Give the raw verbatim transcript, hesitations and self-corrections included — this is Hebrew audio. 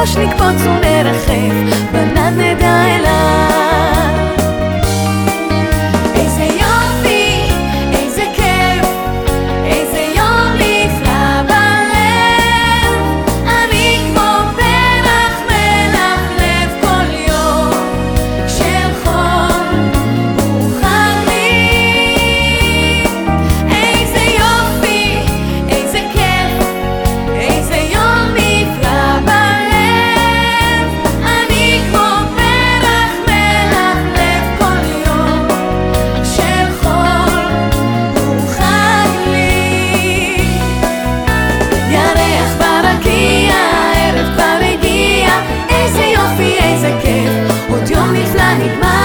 בראש נקפוץ ונרחף, בנד נדע אליו. איזה יופי, איזה כיף, איזה יום נפלא בלב. אני כמו פרח מלבלב כל יום של חול הוא חג לי. איזה יופי, איזה כיף, איזה יום נפלא בלב. אני כמו פרח מלבלב כל יום של חול הוא חג לי. ירח ברקיע, הערב כבר הגיע, איזה יופי, איזה כיף, עוד יום נפלא נגמר.